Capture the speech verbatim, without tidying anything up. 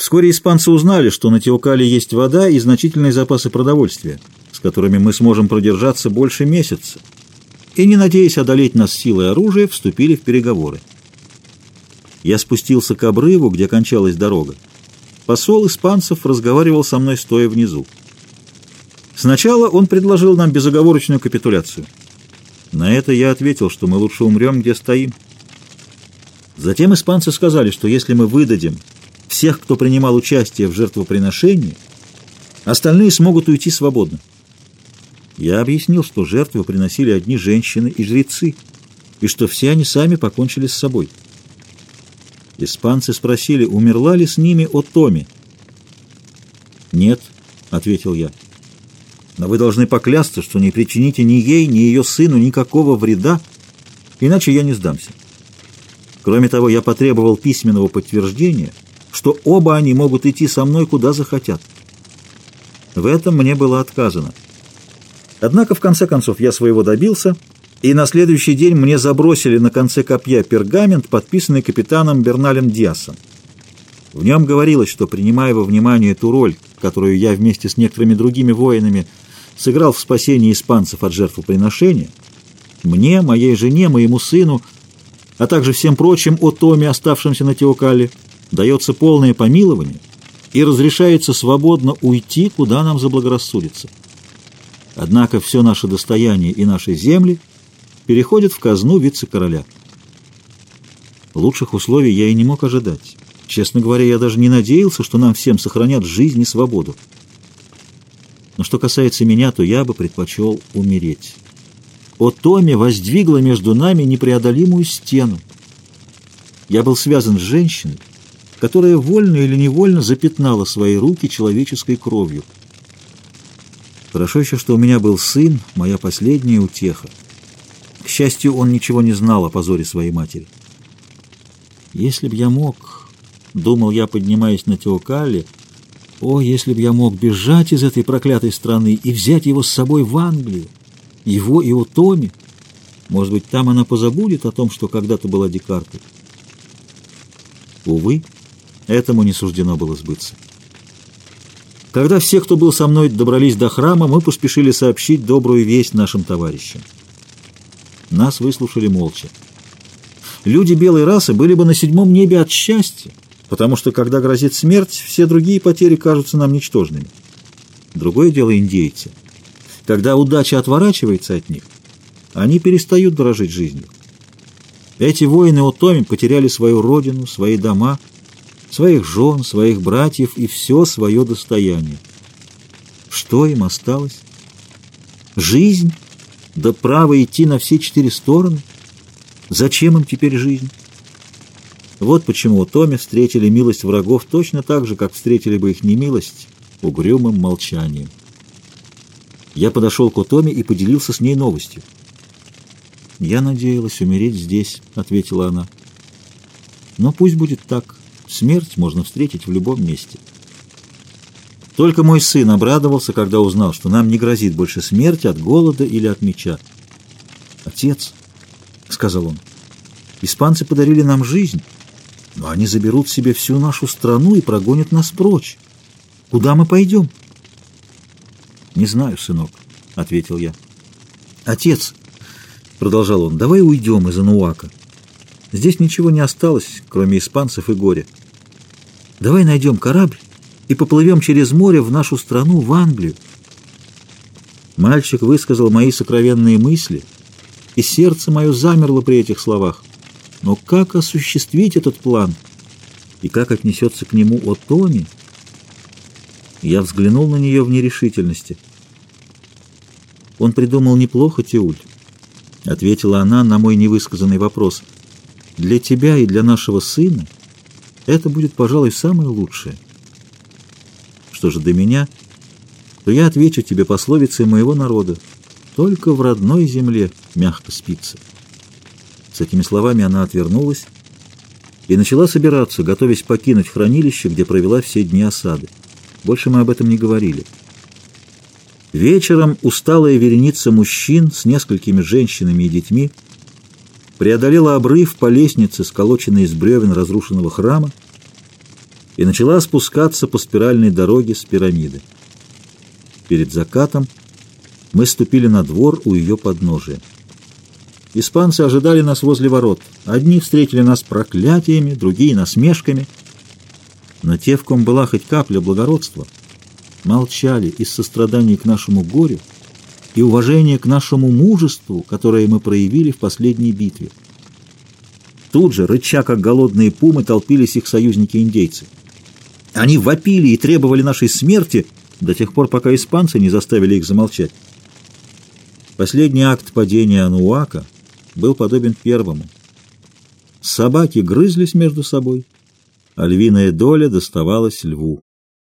Вскоре испанцы узнали, что на Теокале есть вода и значительные запасы продовольствия, с которыми мы сможем продержаться больше месяца, и, не надеясь одолеть нас силой оружия, вступили в переговоры. Я спустился к обрыву, где кончалась дорога. Посол испанцев разговаривал со мной, стоя внизу. Сначала он предложил нам безоговорочную капитуляцию. На это я ответил, что мы лучше умрем, где стоим. Затем испанцы сказали, что если мы выдадим всех, кто принимал участие в жертвоприношении, остальные смогут уйти свободно. Я объяснил, что жертвы приносили одни женщины и жрецы, и что все они сами покончили с собой. Испанцы спросили, умерла ли с ними Отоми. «Нет», — ответил я. «Но вы должны поклясться, что не причините ни ей, ни ее сыну никакого вреда, иначе я не сдамся. Кроме того, я потребовал письменного подтверждения, что оба они могут идти со мной куда захотят. В этом мне было отказано. Однако, в конце концов, я своего добился, и на следующий день мне забросили на конце копья пергамент, подписанный капитаном Берналем Диасом. В нем говорилось, что, принимая во внимание ту роль, которую я вместе с некоторыми другими воинами сыграл в спасении испанцев от жертвоприношения, мне, моей жене, моему сыну, а также всем прочим Отоми, оставшимся на Теокале, дается полное помилование и разрешается свободно уйти, куда нам заблагорассудится. Однако все наше достояние и наши земли переходят в казну вице-короля. Лучших условий я и не мог ожидать. Честно говоря, я даже не надеялся, что нам всем сохранят жизнь и свободу. Но что касается меня, то я бы предпочел умереть. Отоми воздвигла между нами непреодолимую стену. Я был связан с женщиной, которая вольно или невольно запятнала свои руки человеческой кровью. Хорошо еще, что у меня был сын, моя последняя утеха. К счастью, он ничего не знал о позоре своей матери. Если б я мог, думал я, поднимаясь на Теокале, о, если б я мог бежать из этой проклятой страны и взять его с собой в Англию, его и Отоми, может быть, там она позабудет о том, что когда-то была дикаркой. Увы, этому не суждено было сбыться. Когда все, кто был со мной, добрались до храма, мы поспешили сообщить добрую весть нашим товарищам. Нас выслушали молча. Люди белой расы были бы на седьмом небе от счастья, потому что, когда грозит смерть, все другие потери кажутся нам ничтожными. Другое дело индейцы. Когда удача отворачивается от них, они перестают дорожить жизнью. Эти воины Отоми потеряли свою родину, свои дома, своих жен, своих братьев и все свое достояние. Что им осталось? Жизнь? Да право идти на все четыре стороны? Зачем им теперь жизнь? Вот почему Отоми встретили милость врагов точно так же, как встретили бы их немилость угрюмым молчанием. Я подошел к Отоми и поделился с ней новостью. «Я надеялась умереть здесь», — ответила она. «Но пусть будет так. Смерть можно встретить в любом месте». Только мой сын обрадовался, когда узнал, что нам не грозит больше смерть от голода или от меча. «Отец», — сказал он, — «испанцы подарили нам жизнь, но они заберут себе всю нашу страну и прогонят нас прочь. Куда мы пойдем?» «Не знаю, сынок», — ответил я. «Отец», — продолжал он, — «давай уйдем из Ануака. Здесь ничего не осталось, кроме испанцев и горя. Давай найдем корабль и поплывем через море в нашу страну, в Англию». Мальчик высказал мои сокровенные мысли, и сердце мое замерло при этих словах. Но как осуществить этот план? И как отнесется к нему Отоми? Я взглянул на нее в нерешительности. «Он придумал неплохо, Теуль», — ответила она на мой невысказанный вопрос. «Для тебя и для нашего сына это будет, пожалуй, самое лучшее. Что же до меня, то я отвечу тебе пословицей моего народа: только в родной земле мягко спится». С этими словами она отвернулась и начала собираться, готовясь покинуть хранилище, где провела все дни осады. Больше мы об этом не говорили. Вечером усталая вереница мужчин с несколькими женщинами и детьми преодолела обрыв по лестнице, сколоченной из бревен разрушенного храма, и начала спускаться по спиральной дороге с пирамиды. Перед закатом мы ступили на двор у ее подножия. Испанцы ожидали нас возле ворот. Одни встретили нас проклятиями, другие — насмешками. Но те, в ком была хоть капля благородства, молчали из сострадания к нашему горю и уважения к нашему мужеству, которое мы проявили в последней битве. Тут же, рыча как голодные пумы, толпились их союзники-индейцы. Они вопили и требовали нашей смерти до тех пор, пока испанцы не заставили их замолчать. Последний акт падения Ануака был подобен первому. Собаки грызлись между собой, а львиная доля доставалась льву.